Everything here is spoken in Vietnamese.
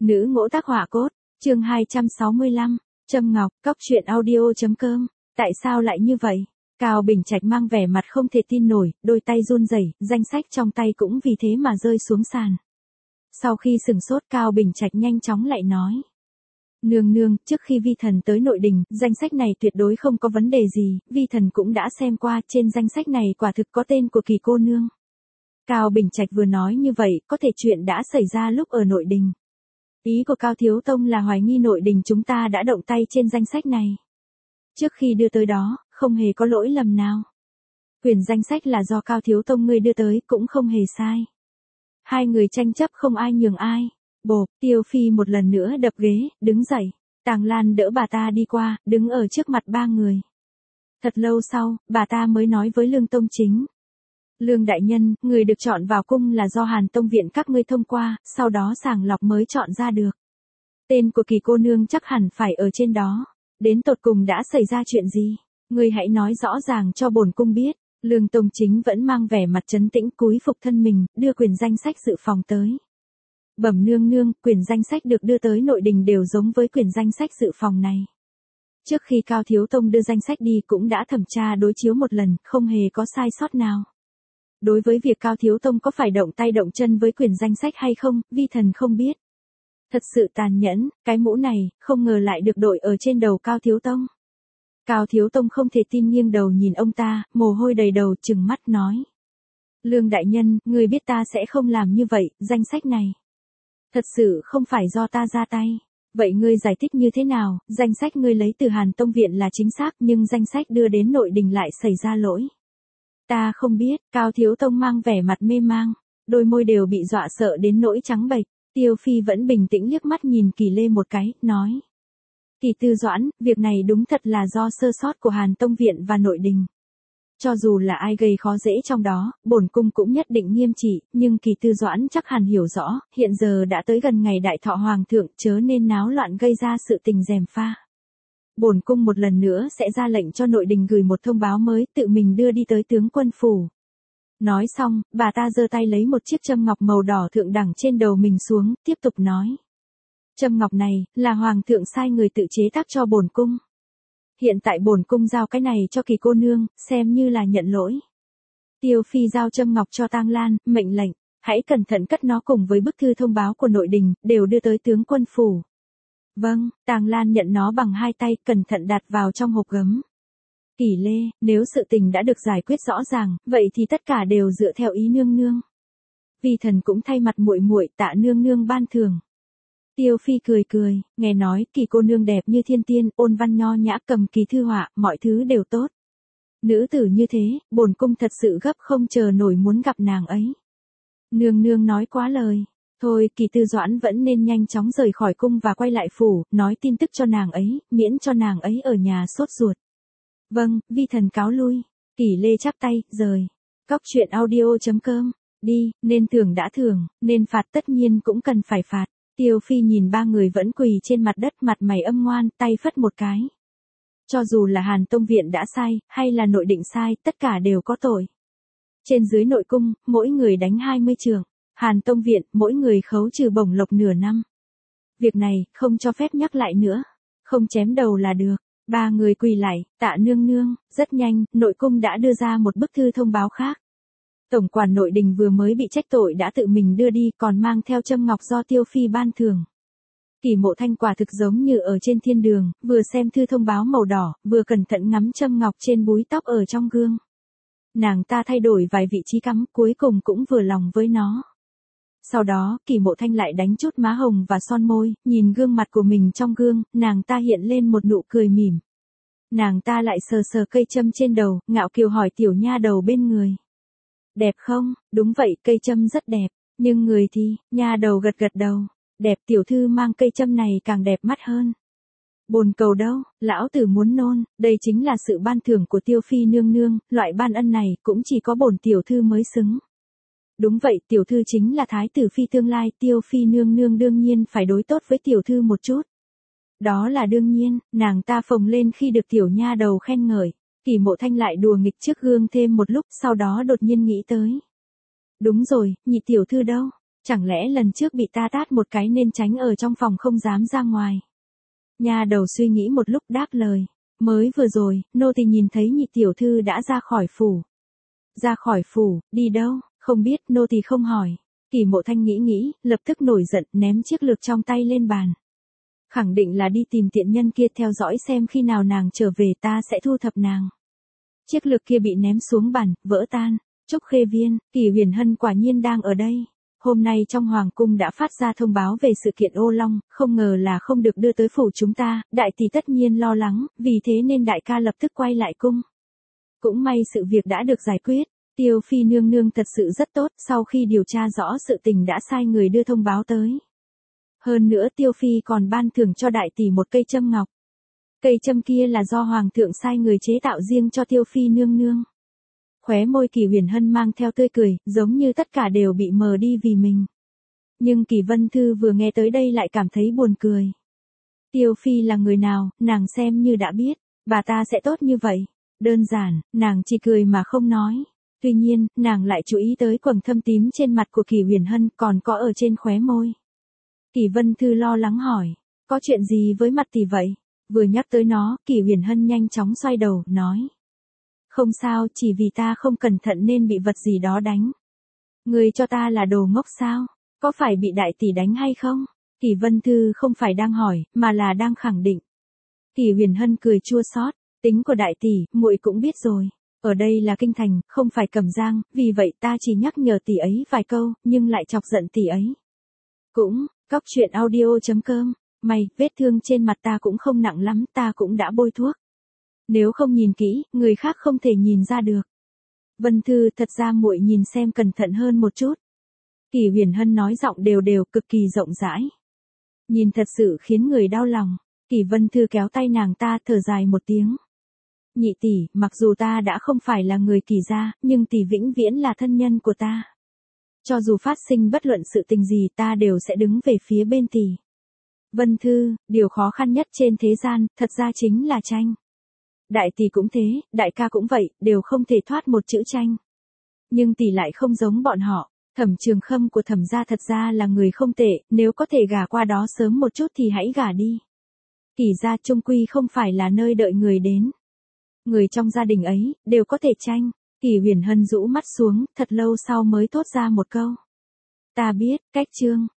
Nữ ngỗ tác họa cốt, chương 265, Trâm Ngọc, Cóc truyện audio.com, tại sao lại như vậy? Cao Bình Trạch mang vẻ mặt không thể tin nổi, đôi tay run rẩy, danh sách trong tay cũng vì thế mà rơi xuống sàn. Sau khi sửng sốt, Cao Bình Trạch nhanh chóng lại nói. Nương nương, trước khi vi thần tới nội đình, danh sách này tuyệt đối không có vấn đề gì, vi thần cũng đã xem qua, trên danh sách này quả thực có tên của Kỳ cô nương. Cao Bình Trạch vừa nói như vậy, có thể chuyện đã xảy ra lúc ở nội đình. Ý của Cao Thiếu Tông là hoài nghi nội đình chúng ta đã động tay trên danh sách này. Trước khi đưa tới đó, không hề có lỗi lầm nào. Quyền danh sách là do Cao Thiếu Tông ngươi đưa tới, cũng không hề sai. Hai người tranh chấp không ai nhường ai. Bộp, Tiêu Phi một lần nữa đập ghế, đứng dậy. Tàng Lan đỡ bà ta đi qua, đứng ở trước mặt ba người. Thật lâu sau, bà ta mới nói với Lương Tông Chính. Lương đại nhân, người được chọn vào cung là do Hàn Tông viện các ngươi thông qua, sau đó sàng lọc mới chọn ra được. Tên của Kỳ cô nương chắc hẳn phải ở trên đó. Đến tột cùng đã xảy ra chuyện gì? Ngươi hãy nói rõ ràng cho bổn cung biết. Lương Tông Chính vẫn mang vẻ mặt trấn tĩnh cúi phục thân mình, đưa quyền danh sách dự phòng tới. Bẩm nương nương, quyền danh sách được đưa tới nội đình đều giống với quyền danh sách dự phòng này. Trước khi Cao Thiếu Tông đưa danh sách đi cũng đã thẩm tra đối chiếu một lần, không hề có sai sót nào. Đối với việc Cao Thiếu Tông có phải động tay động chân với quyền danh sách hay không, vi thần không biết. Thật sự tàn nhẫn, cái mũ này, không ngờ lại được đội ở trên đầu Cao Thiếu Tông. Cao Thiếu Tông không thể tin nghiêng đầu nhìn ông ta, mồ hôi đầy đầu trừng mắt nói. Lương đại nhân, người biết ta sẽ không làm như vậy, danh sách này. Thật sự không phải do ta ra tay. Vậy ngươi giải thích như thế nào, danh sách ngươi lấy từ Hàn Tông viện là chính xác nhưng danh sách đưa đến nội đình lại xảy ra lỗi. Ta không biết, Cao Thiếu Tông mang vẻ mặt mê mang, đôi môi đều bị dọa sợ đến nỗi trắng bệch. Tiêu Phi vẫn bình tĩnh liếc mắt nhìn Kỳ Lê một cái, nói. Kỳ Tư Doãn, việc này đúng thật là do sơ sót của Hàn Tông viện và nội đình. Cho dù là ai gây khó dễ trong đó, bổn cung cũng nhất định nghiêm trị, nhưng Kỳ Tư Doãn chắc hẳn hiểu rõ, hiện giờ đã tới gần ngày đại thọ hoàng thượng, chớ nên náo loạn gây ra sự tình gièm pha. Bổn cung một lần nữa sẽ ra lệnh cho nội đình gửi một thông báo mới, tự mình đưa đi tới tướng quân phủ. Nói xong, bà ta giơ tay lấy một chiếc châm ngọc màu đỏ thượng đẳng trên đầu mình xuống, tiếp tục nói. Châm ngọc này, là hoàng thượng sai người tự chế tác cho bổn cung. Hiện tại bổn cung giao cái này cho Kỳ cô nương, xem như là nhận lỗi. Tiêu Phi giao châm ngọc cho Tang Lan, mệnh lệnh, hãy cẩn thận cất nó cùng với bức thư thông báo của nội đình, đều đưa tới tướng quân phủ. Vâng, Tang Lan nhận nó bằng hai tay, cẩn thận đặt vào trong hộp gấm. Kỳ Lê, nếu sự tình đã được giải quyết rõ ràng, vậy thì tất cả đều dựa theo ý nương nương. Vi thần cũng thay mặt muội muội tạ nương nương ban thưởng. Tiêu Phi cười cười, nghe nói Kỳ cô nương đẹp như thiên tiên, ôn văn nho nhã, cầm kỳ thư họa, mọi thứ đều tốt. Nữ tử như thế, bổn cung thật sự gấp không chờ nổi muốn gặp nàng ấy. Nương nương nói quá lời. Thôi, Kỳ Tư Doãn vẫn nên nhanh chóng rời khỏi cung và quay lại phủ, nói tin tức cho nàng ấy, miễn cho nàng ấy ở nhà sốt ruột. Vâng, vi thần cáo lui. Kỳ Lê chắp tay, rời. Cóc truyện audio.com, đi, nên thưởng đã thưởng, nên phạt tất nhiên cũng cần phải phạt. Tiêu Phi nhìn ba người vẫn quỳ trên mặt đất, mặt mày âm ngoan, tay phất một cái. Cho dù là Hàn Tông viện đã sai, hay là nội định sai, tất cả đều có tội. Trên dưới nội cung, mỗi người đánh 20 trượng. Hàn Tông viện, mỗi người khấu trừ bổng lộc nửa năm. Việc này, không cho phép nhắc lại nữa. Không chém đầu là được. Ba người quỳ lại, tạ nương nương, rất nhanh, nội cung đã đưa ra một bức thư thông báo khác. Tổng quản nội đình vừa mới bị trách tội đã tự mình đưa đi, còn mang theo châm ngọc do Tiêu Phi ban thưởng. Kỳ Mộ Thanh quả thực giống như ở trên thiên đường, vừa xem thư thông báo màu đỏ, vừa cẩn thận ngắm châm ngọc trên búi tóc ở trong gương. Nàng ta thay đổi vài vị trí cắm, cuối cùng cũng vừa lòng với nó. Sau đó, Kỳ Mộ Thanh lại đánh chút má hồng và son môi, nhìn gương mặt của mình trong gương, nàng ta hiện lên một nụ cười mỉm. Nàng ta lại sờ sờ cây châm trên đầu, ngạo kiều hỏi tiểu nha đầu bên người. Đẹp không? Đúng vậy, cây châm rất đẹp. Nhưng người thì, nha đầu gật gật đầu. Đẹp, tiểu thư mang cây châm này càng đẹp mắt hơn. Bồn cầu đâu, lão tử muốn nôn, đây chính là sự ban thưởng của Tiêu Phi nương nương, loại ban ân này cũng chỉ có bổn tiểu thư mới xứng. Đúng vậy, tiểu thư chính là thái tử phi tương lai, Tiêu Phi nương nương đương nhiên phải đối tốt với tiểu thư một chút. Đó là đương nhiên, nàng ta phồng lên khi được tiểu nha đầu khen ngợi. Kỳ Mộ Thanh lại đùa nghịch trước gương thêm một lúc, sau đó đột nhiên nghĩ tới. Đúng rồi, nhị tiểu thư đâu? Chẳng lẽ lần trước bị ta tát một cái nên tránh ở trong phòng không dám ra ngoài. Nha đầu suy nghĩ một lúc đáp lời. Mới vừa rồi, nô tỳ nhìn thấy nhị tiểu thư đã ra khỏi phủ. Ra khỏi phủ, đi đâu, không biết, nô tỳ không hỏi. Kỳ Mộ Thanh nghĩ, lập tức nổi giận, ném chiếc lược trong tay lên bàn. Khẳng định là đi tìm tiện nhân kia, theo dõi xem khi nào nàng trở về ta sẽ thu thập nàng. Chiếc lược kia bị ném xuống bàn, vỡ tan. Trúc Khê Viên, Kỳ Huyền Hân quả nhiên đang ở đây. Hôm nay trong Hoàng cung đã phát ra thông báo về sự kiện ô long, không ngờ là không được đưa tới phủ chúng ta, đại tỷ tất nhiên lo lắng, vì thế nên đại ca lập tức quay lại cung. Cũng may sự việc đã được giải quyết, Tiêu Phi nương nương thật sự rất tốt, sau khi điều tra rõ sự tình đã sai người đưa thông báo tới. Hơn nữa Tiêu Phi còn ban thưởng cho đại tỷ một cây châm ngọc. Cây châm kia là do Hoàng thượng sai người chế tạo riêng cho Tiêu Phi nương nương. Khóe môi Kỳ Huyền Hân mang theo tươi cười, giống như tất cả đều bị mờ đi vì mình. Nhưng Kỳ Vân Thư vừa nghe tới đây lại cảm thấy buồn cười. Tiêu Phi là người nào, nàng xem như đã biết, bà ta sẽ tốt như vậy. Đơn giản, nàng chỉ cười mà không nói. Tuy nhiên, nàng lại chú ý tới quầng thâm tím trên mặt của Kỳ Huyền Hân còn có ở trên khóe môi. Kỳ Vân Thư lo lắng hỏi, có chuyện gì với mặt tỷ vậy? Vừa nhắc tới nó, Kỳ Huyền Hân nhanh chóng xoay đầu, nói. Không sao, chỉ vì ta không cẩn thận nên bị vật gì đó đánh. Người cho ta là đồ ngốc sao? Có phải bị đại tỷ đánh hay không? Kỳ Vân Thư không phải đang hỏi, mà là đang khẳng định. Kỳ Huyền Hân cười chua xót, tính của đại tỷ, muội cũng biết rồi. Ở đây là kinh thành, không phải Cẩm Giang, vì vậy ta chỉ nhắc nhở tỷ ấy vài câu, nhưng lại chọc giận tỷ ấy. Cũng, cóc truyện audio.com, may, vết thương trên mặt ta cũng không nặng lắm, ta cũng đã bôi thuốc. Nếu không nhìn kỹ, người khác không thể nhìn ra được. Vân Thư, thật ra muội nhìn xem cẩn thận hơn một chút. Kỳ Huyền Hân nói giọng đều đều, cực kỳ rộng rãi. Nhìn thật sự khiến người đau lòng. Kỳ Vân Thư kéo tay nàng ta, thở dài một tiếng. Nhị tỷ, mặc dù ta đã không phải là người Kỳ gia, nhưng tỷ vĩnh viễn là thân nhân của ta. Cho dù phát sinh bất luận sự tình gì, ta đều sẽ đứng về phía bên tỷ. Vân Thư, điều khó khăn nhất trên thế gian, thật ra chính là tranh. Đại tỷ cũng thế, đại ca cũng vậy, đều không thể thoát một chữ tranh. Nhưng tỷ lại không giống bọn họ. Thẩm Trường Khâm của Thẩm gia thật ra là người không tệ, nếu có thể gả qua đó sớm một chút thì hãy gả đi. Kỳ gia chung quy không phải là nơi đợi người đến. Người trong gia đình ấy, đều có thể tranh. Kỳ Huyền Hân rũ mắt xuống, thật lâu sau mới thốt ra một câu. Ta biết, cách chương.